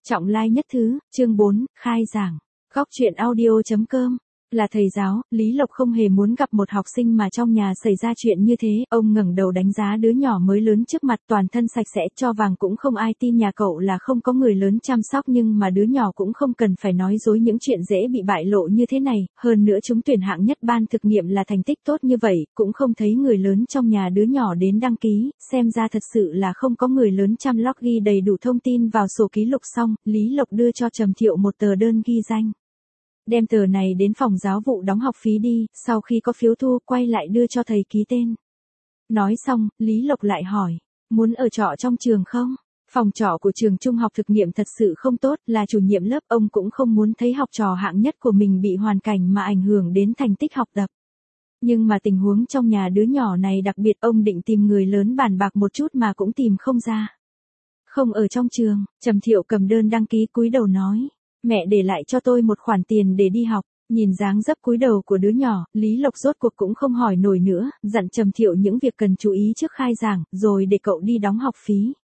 Trọng lai nhất thứ, chương 4, khai giảng. Góc truyện audio.com. Là thầy giáo, Lý Lộc không hề muốn gặp một học sinh mà trong nhà xảy ra chuyện như thế. Ông ngẩng đầu đánh giá đứa nhỏ mới lớn trước mặt, toàn thân sạch sẽ cho vàng, cũng không ai tin nhà cậu là không có người lớn chăm sóc, nhưng mà đứa nhỏ cũng không cần phải nói dối những chuyện dễ bị bại lộ như thế này. Hơn nữa chúng tuyển hạng nhất ban thực nghiệm là thành tích tốt như vậy, cũng không thấy người lớn trong nhà đứa nhỏ đến đăng ký, xem ra thật sự là không có người lớn chăm log. Ghi đầy đủ thông tin vào sổ ký lục xong, Lý Lộc đưa cho Trầm Thiệu một tờ đơn ghi danh. Đem tờ này đến phòng giáo vụ đóng học phí đi, sau khi có phiếu thu quay lại đưa cho thầy ký tên. Nói xong, Lý Lộc lại hỏi, muốn ở trọ trong trường không? Phòng trọ của trường trung học thực nghiệm thật sự không tốt, là chủ nhiệm lớp ông cũng không muốn thấy học trò hạng nhất của mình bị hoàn cảnh mà ảnh hưởng đến thành tích học tập. Nhưng mà tình huống trong nhà đứa nhỏ này đặc biệt, ông định tìm người lớn bàn bạc một chút mà cũng tìm không ra. Không ở trong trường, Trầm Thiệu cầm đơn đăng ký cúi đầu nói. Mẹ để lại cho tôi một khoản tiền để đi học. Nhìn dáng dấp cúi đầu của đứa nhỏ, Lý Lộc rốt cuộc cũng không hỏi nổi nữa, dặn Trầm Thiệu những việc cần chú ý trước khai giảng, rồi để cậu đi đóng học phí.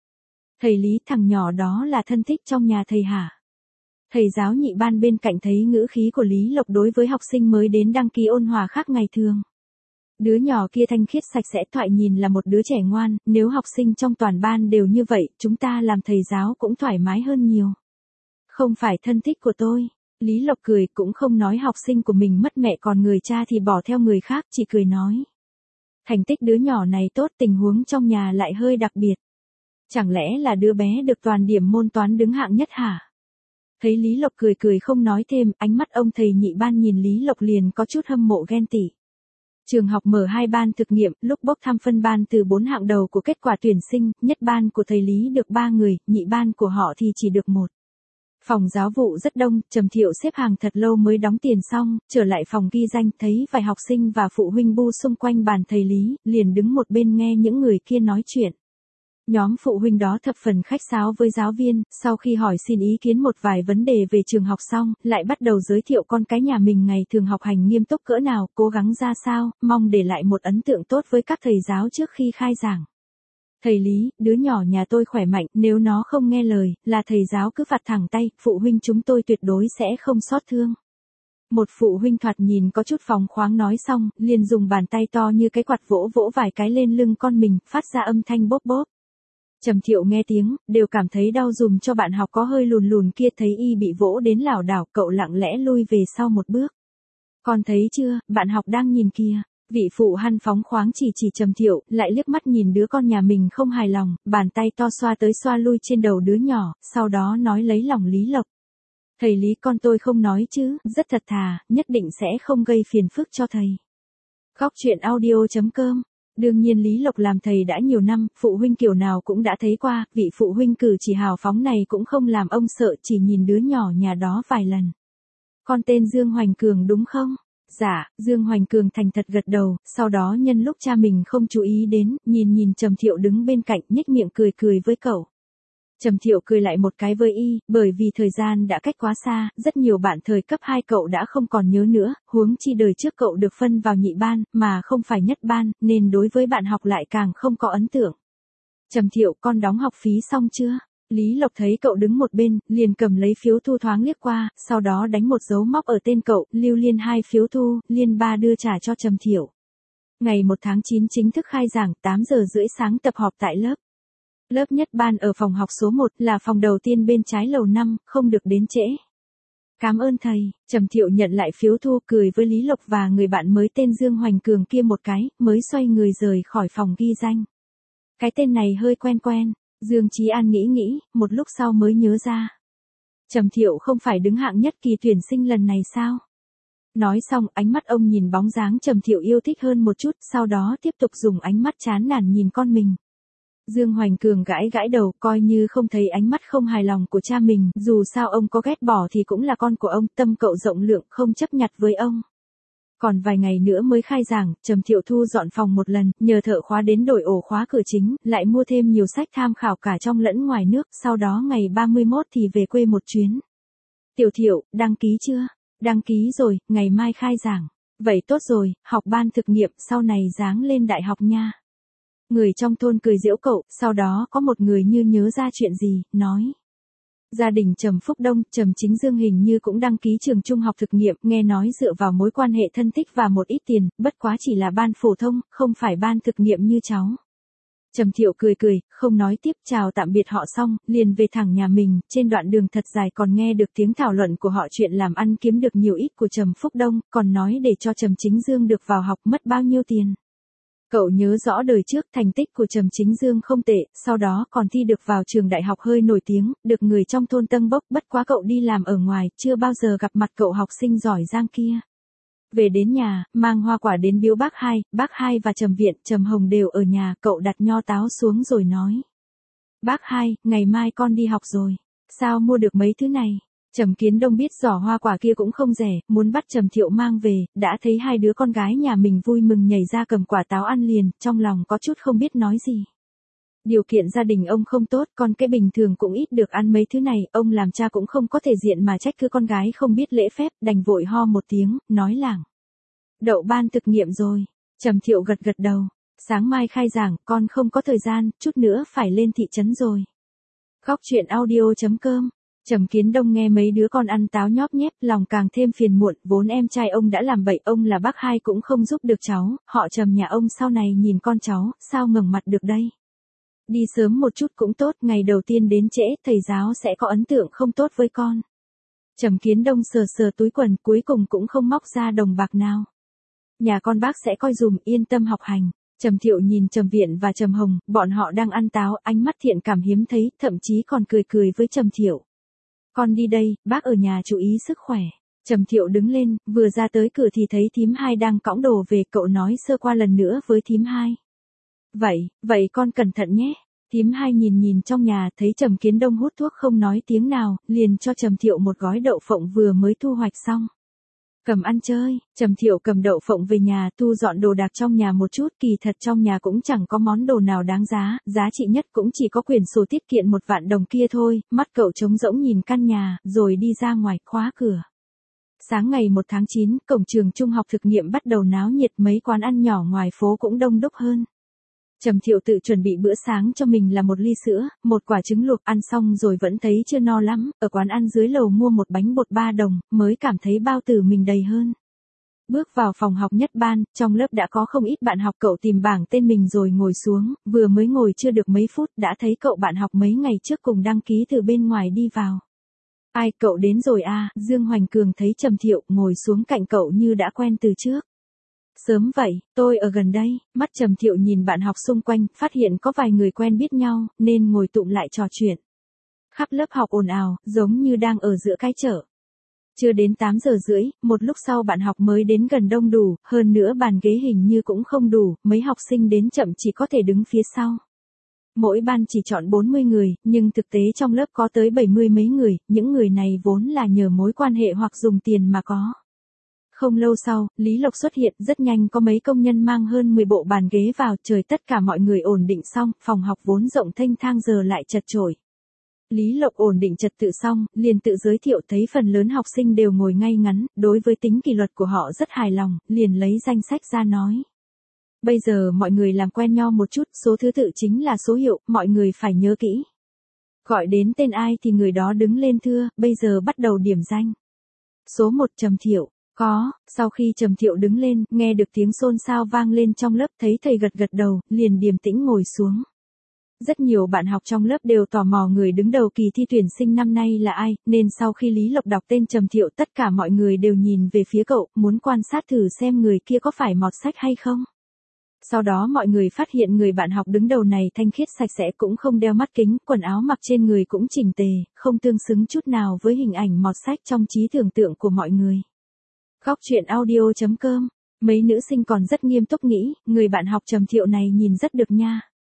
Thầy Lý, thằng nhỏ đó là thân thích trong nhà thầy hả? Thầy giáo nhị ban bên cạnh thấy ngữ khí của Lý Lộc đối với học sinh mới đến đăng ký ôn hòa khác ngày thường. Đứa nhỏ kia thanh khiết sạch sẽ, thoại nhìn là một đứa trẻ ngoan, nếu học sinh trong toàn ban đều như vậy, chúng ta làm thầy giáo cũng thoải mái hơn nhiều. Không phải thân thích của tôi. Lý Lộc cười, cũng không nói học sinh của mình mất mẹ còn người cha thì bỏ theo người khác, chỉ cười nói. Thành tích đứa nhỏ này tốt, tình huống trong nhà lại hơi đặc biệt. Chẳng lẽ là đứa bé được toàn điểm môn toán đứng hạng nhất hả? Thấy Lý Lộc cười không nói thêm, ánh mắt ông thầy nhị ban nhìn Lý Lộc liền có chút hâm mộ ghen tị. Trường học mở 2 ban thực nghiệm, lúc bốc thăm phân ban từ 4 hạng đầu của kết quả tuyển sinh, nhất ban của thầy Lý được 3 người, nhị ban của họ thì chỉ được 1. Phòng giáo vụ rất đông, Trầm Thiệu xếp hàng thật lâu mới đóng tiền xong, trở lại phòng ghi danh, thấy vài học sinh và phụ huynh bu xung quanh bàn thầy Lý, liền đứng một bên nghe những người kia nói chuyện. Nhóm phụ huynh đó thập phần khách sáo với giáo viên, sau khi hỏi xin ý kiến một vài vấn đề về trường học xong, lại bắt đầu giới thiệu con cái nhà mình ngày thường học hành nghiêm túc cỡ nào, cố gắng ra sao, mong để lại một ấn tượng tốt với các thầy giáo trước khi khai giảng. Thầy Lý, đứa nhỏ nhà tôi khỏe mạnh, nếu nó không nghe lời, là thầy giáo cứ phạt thẳng tay, phụ huynh chúng tôi tuyệt đối sẽ không xót thương. Một phụ huynh thoạt nhìn có chút phóng khoáng nói xong, liền dùng bàn tay to như cái quạt vỗ vài cái lên lưng con mình, phát ra âm thanh bốp bốp. Trầm Thiệu nghe tiếng, đều cảm thấy đau dùm cho bạn học có hơi lùn kia, thấy y bị vỗ đến lảo đảo, cậu lặng lẽ lui về sau một bước. Con thấy chưa, bạn học đang nhìn kìa. Vị phụ hăn phóng khoáng chỉ Trầm Thiệu, lại liếc mắt nhìn đứa con nhà mình không hài lòng, bàn tay to xoa tới xoa lui trên đầu đứa nhỏ, sau đó nói lấy lòng Lý Lộc. Thầy Lý, con tôi không nói chứ, rất thật thà, nhất định sẽ không gây phiền phức cho thầy. Góc truyện audio.com. Đương nhiên Lý Lộc làm thầy đã nhiều năm, phụ huynh kiểu nào cũng đã thấy qua, vị phụ huynh cử chỉ hào phóng này cũng không làm ông sợ, chỉ nhìn đứa nhỏ nhà đó vài lần. Con tên Dương Hoành Cường đúng không? Dạ, Dương Hoành Cường thành thật gật đầu, sau đó nhân lúc cha mình không chú ý đến, nhìn Trầm Thiệu đứng bên cạnh, nhếch miệng cười với cậu. Trầm Thiệu cười lại một cái với y, bởi vì thời gian đã cách quá xa, rất nhiều bạn thời cấp 2 cậu đã không còn nhớ nữa, huống chi đời trước cậu được phân vào nhị ban, mà không phải nhất ban, nên đối với bạn học lại càng không có ấn tượng. Trầm Thiệu, con đóng học phí xong chưa? Lý Lộc thấy cậu đứng một bên, liền cầm lấy phiếu thu thoáng liếc qua, sau đó đánh một dấu móc ở tên cậu, lưu liên 2 phiếu thu, liên 3 đưa trả cho Trầm Thiệu. Ngày 1 tháng 9 chính thức khai giảng, 8 giờ rưỡi sáng tập họp tại lớp. Lớp nhất ban ở phòng học số 1, là phòng đầu tiên bên trái lầu 5, không được đến trễ. Cảm ơn thầy. Trầm Thiệu nhận lại phiếu thu, cười với Lý Lộc và người bạn mới tên Dương Hoành Cường kia một cái, mới xoay người rời khỏi phòng ghi danh. Cái tên này hơi quen. Dương Chí An nghĩ, một lúc sau mới nhớ ra. Trầm Thiệu không phải đứng hạng nhất kỳ tuyển sinh lần này sao? Nói xong, ánh mắt ông nhìn bóng dáng Trầm Thiệu yêu thích hơn một chút, sau đó tiếp tục dùng ánh mắt chán nản nhìn con mình. Dương Hoành Cường gãi đầu, coi như không thấy ánh mắt không hài lòng của cha mình, dù sao ông có ghét bỏ thì cũng là con của ông, tâm cậu rộng lượng, không chấp nhặt với ông. Còn vài ngày nữa mới khai giảng, Trầm Thiệu thu dọn phòng một lần, nhờ thợ khóa đến đổi ổ khóa cửa chính, lại mua thêm nhiều sách tham khảo cả trong lẫn ngoài nước, sau đó ngày 31 thì về quê một chuyến. Tiểu Thiệu, đăng ký chưa? Đăng ký rồi, ngày mai khai giảng. Vậy tốt rồi, học ban thực nghiệm, sau này dáng lên đại học nha. Người trong thôn cười giễu cậu, sau đó có một người như nhớ ra chuyện gì, nói. Gia đình Trầm Phúc Đông, Trầm Chính Dương hình như cũng đăng ký trường trung học thực nghiệm, nghe nói dựa vào mối quan hệ thân thích và một ít tiền, bất quá chỉ là ban phổ thông, không phải ban thực nghiệm như cháu. Trầm Thiệu cười cười, không nói tiếp, chào tạm biệt họ xong, liền về thẳng nhà mình, trên đoạn đường thật dài còn nghe được tiếng thảo luận của họ chuyện làm ăn kiếm được nhiều ít của Trầm Phúc Đông, còn nói để cho Trầm Chính Dương được vào học mất bao nhiêu tiền. Cậu nhớ rõ đời trước thành tích của Trầm Chính Dương không tệ, sau đó còn thi được vào trường đại học hơi nổi tiếng, được người trong thôn tâng bốc, bất quá cậu đi làm ở ngoài, chưa bao giờ gặp mặt cậu học sinh giỏi giang kia. Về đến nhà, mang hoa quả đến biếu bác hai và Trầm Viện, Trầm Hồng đều ở nhà, cậu đặt nho táo xuống rồi nói. Bác hai, ngày mai con đi học rồi. Sao mua được mấy thứ này? Trầm Kiến Đông biết giỏ hoa quả kia cũng không rẻ, muốn bắt Trầm Thiệu mang về, đã thấy hai đứa con gái nhà mình vui mừng nhảy ra cầm quả táo ăn liền, trong lòng có chút không biết nói gì. Điều kiện gia đình ông không tốt, con cái bình thường cũng ít được ăn mấy thứ này, ông làm cha cũng không có thể diện mà trách cứ con gái không biết lễ phép, đành vội ho một tiếng, nói lảng. Đậu ban thực nghiệm rồi. Trầm Thiệu gật gật đầu. Sáng mai khai giảng, con không có thời gian, chút nữa phải lên thị trấn rồi. Góc truyện audio.com. Trầm Kiến Đông nghe mấy đứa con ăn táo nhóp nhép, lòng càng thêm phiền muộn, vốn em trai ông đã làm bậy, ông là bác hai cũng không giúp được cháu, họ Trầm nhà ông sau này nhìn con cháu, sao ngẩng mặt được đây. Đi sớm một chút cũng tốt, ngày đầu tiên đến trễ, thầy giáo sẽ có ấn tượng không tốt với con. Trầm Kiến Đông sờ sờ túi quần, cuối cùng cũng không móc ra đồng bạc nào. Nhà con bác sẽ coi dùm, yên tâm học hành. Trầm Thiệu nhìn Trầm Viện và Trầm Hồng, bọn họ đang ăn táo, ánh mắt thiện cảm hiếm thấy, thậm chí còn cười cười với Trầm Thiệu. Con đi đây, bác ở nhà chú ý sức khỏe. Trầm Thiệu đứng lên, vừa ra tới cửa thì thấy thím hai đang cõng đồ về, cậu nói sơ qua lần nữa với thím hai. Vậy con cẩn thận nhé. Thím hai nhìn trong nhà, thấy Trầm Kiến Đông hút thuốc không nói tiếng nào, liền cho Trầm Thiệu một gói đậu phộng vừa mới thu hoạch xong. Cầm ăn chơi. Trầm Thiệu cầm đậu phộng về nhà, thu dọn đồ đạc trong nhà một chút, kỳ thật trong nhà cũng chẳng có món đồ nào đáng giá, giá trị nhất cũng chỉ có quyển sổ tiết kiệm 1 vạn đồng kia thôi, mắt cậu trống rỗng nhìn căn nhà, rồi đi ra ngoài, khóa cửa. Sáng ngày 1 tháng 9, cổng trường trung học thực nghiệm bắt đầu náo nhiệt, mấy quán ăn nhỏ ngoài phố cũng đông đúc hơn. Trầm Thiệu tự chuẩn bị bữa sáng cho mình là 1 ly sữa, 1 quả trứng luộc, ăn xong rồi vẫn thấy chưa no lắm, ở quán ăn dưới lầu mua 1 bánh bột 3 đồng, mới cảm thấy bao tử mình đầy hơn. Bước vào phòng học nhất ban, trong lớp đã có không ít bạn học, cậu tìm bảng tên mình rồi ngồi xuống, vừa mới ngồi chưa được mấy phút đã thấy cậu bạn học mấy ngày trước cùng đăng ký từ bên ngoài đi vào. Ai, cậu đến rồi à? Dương Hoành Cường thấy Trầm Thiệu, ngồi xuống cạnh cậu như đã quen từ trước. Sớm vậy, tôi ở gần đây. Mắt Trầm Thiệu nhìn bạn học xung quanh, phát hiện có vài người quen biết nhau, nên ngồi tụm lại trò chuyện. Khắp lớp học ồn ào, giống như đang ở giữa cái chợ. Chưa đến 8 giờ rưỡi, một lúc sau bạn học mới đến gần đông đủ, hơn nữa bàn ghế hình như cũng không đủ, mấy học sinh đến chậm chỉ có thể đứng phía sau. Mỗi ban chỉ chọn 40 người, nhưng thực tế trong lớp có tới 70 mấy người, những người này vốn là nhờ mối quan hệ hoặc dùng tiền mà có. Không lâu sau, Lý Lộc xuất hiện, rất nhanh có mấy công nhân mang hơn 10 bộ bàn ghế vào, trời tất cả mọi người ổn định xong, phòng học vốn rộng thênh thang giờ lại chật chội. Lý Lộc ổn định trật tự xong, liền tự giới thiệu thấy phần lớn học sinh đều ngồi ngay ngắn, đối với tính kỷ luật của họ rất hài lòng, liền lấy danh sách ra nói. Bây giờ mọi người làm quen nhau một chút, số thứ tự chính là số hiệu, mọi người phải nhớ kỹ. Gọi đến tên ai thì người đó đứng lên thưa, bây giờ bắt đầu điểm danh. Số 1 Trầm Thiệu. Có. Sau khi Trầm Thiệu đứng lên, nghe được tiếng xôn xao vang lên trong lớp, thấy thầy gật gật đầu, liền điềm tĩnh ngồi xuống. Rất nhiều bạn học trong lớp đều tò mò người đứng đầu kỳ thi tuyển sinh năm nay là ai, nên sau khi Lý Lộc đọc tên Trầm Thiệu tất cả mọi người đều nhìn về phía cậu, muốn quan sát thử xem người kia có phải mọt sách hay không. Sau đó mọi người phát hiện người bạn học đứng đầu này thanh khiết sạch sẽ, cũng không đeo mắt kính, quần áo mặc trên người cũng chỉnh tề, không tương xứng chút nào với hình ảnh mọt sách trong trí tưởng tượng của mọi người. Góc truyện audio.com. Mấy nữ sinh còn rất nghiêm túc nghĩ, người bạn học Trầm Thiệu này nhìn rất được nha.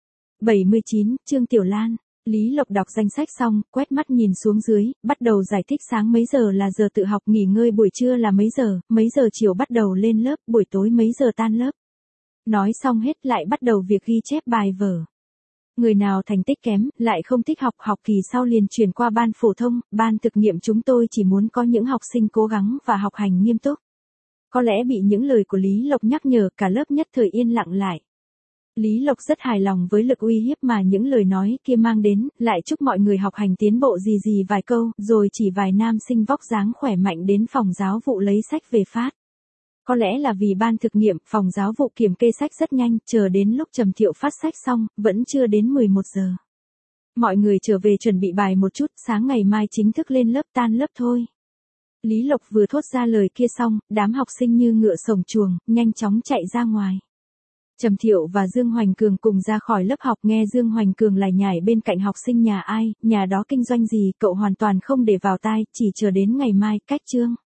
79, Trương Tiểu Lan. Lý Lộc đọc danh sách xong, quét mắt nhìn xuống dưới, bắt đầu giải thích sáng mấy giờ là giờ tự học, nghỉ ngơi buổi trưa là mấy giờ chiều bắt đầu lên lớp, buổi tối mấy giờ tan lớp. Nói xong hết lại bắt đầu việc ghi chép bài vở. Người nào thành tích kém, lại không thích học, học kỳ sau liền chuyển qua ban phổ thông, ban thực nghiệm chúng tôi chỉ muốn có những học sinh cố gắng và học hành nghiêm túc. Có lẽ bị những lời của Lý Lộc nhắc nhở, cả lớp nhất thời yên lặng lại. Lý Lộc rất hài lòng với lực uy hiếp mà những lời nói kia mang đến, lại chúc mọi người học hành tiến bộ gì vài câu, rồi chỉ vài nam sinh vóc dáng khỏe mạnh đến phòng giáo vụ lấy sách về phát. Có lẽ là vì ban thực nghiệm, phòng giáo vụ kiểm kê sách rất nhanh, chờ đến lúc Trầm Thiệu phát sách xong, vẫn chưa đến 11 giờ. Mọi người trở về chuẩn bị bài một chút, sáng ngày mai chính thức lên lớp, tan lớp thôi. Lý Lộc vừa thốt ra lời kia xong, đám học sinh như ngựa sổng chuồng, nhanh chóng chạy ra ngoài. Trầm Thiệu và Dương Hoành Cường cùng ra khỏi lớp học, nghe Dương Hoành Cường lải nhải bên cạnh học sinh nhà ai, nhà đó kinh doanh gì, cậu hoàn toàn không để vào tai, chỉ chờ đến ngày mai, cách chương.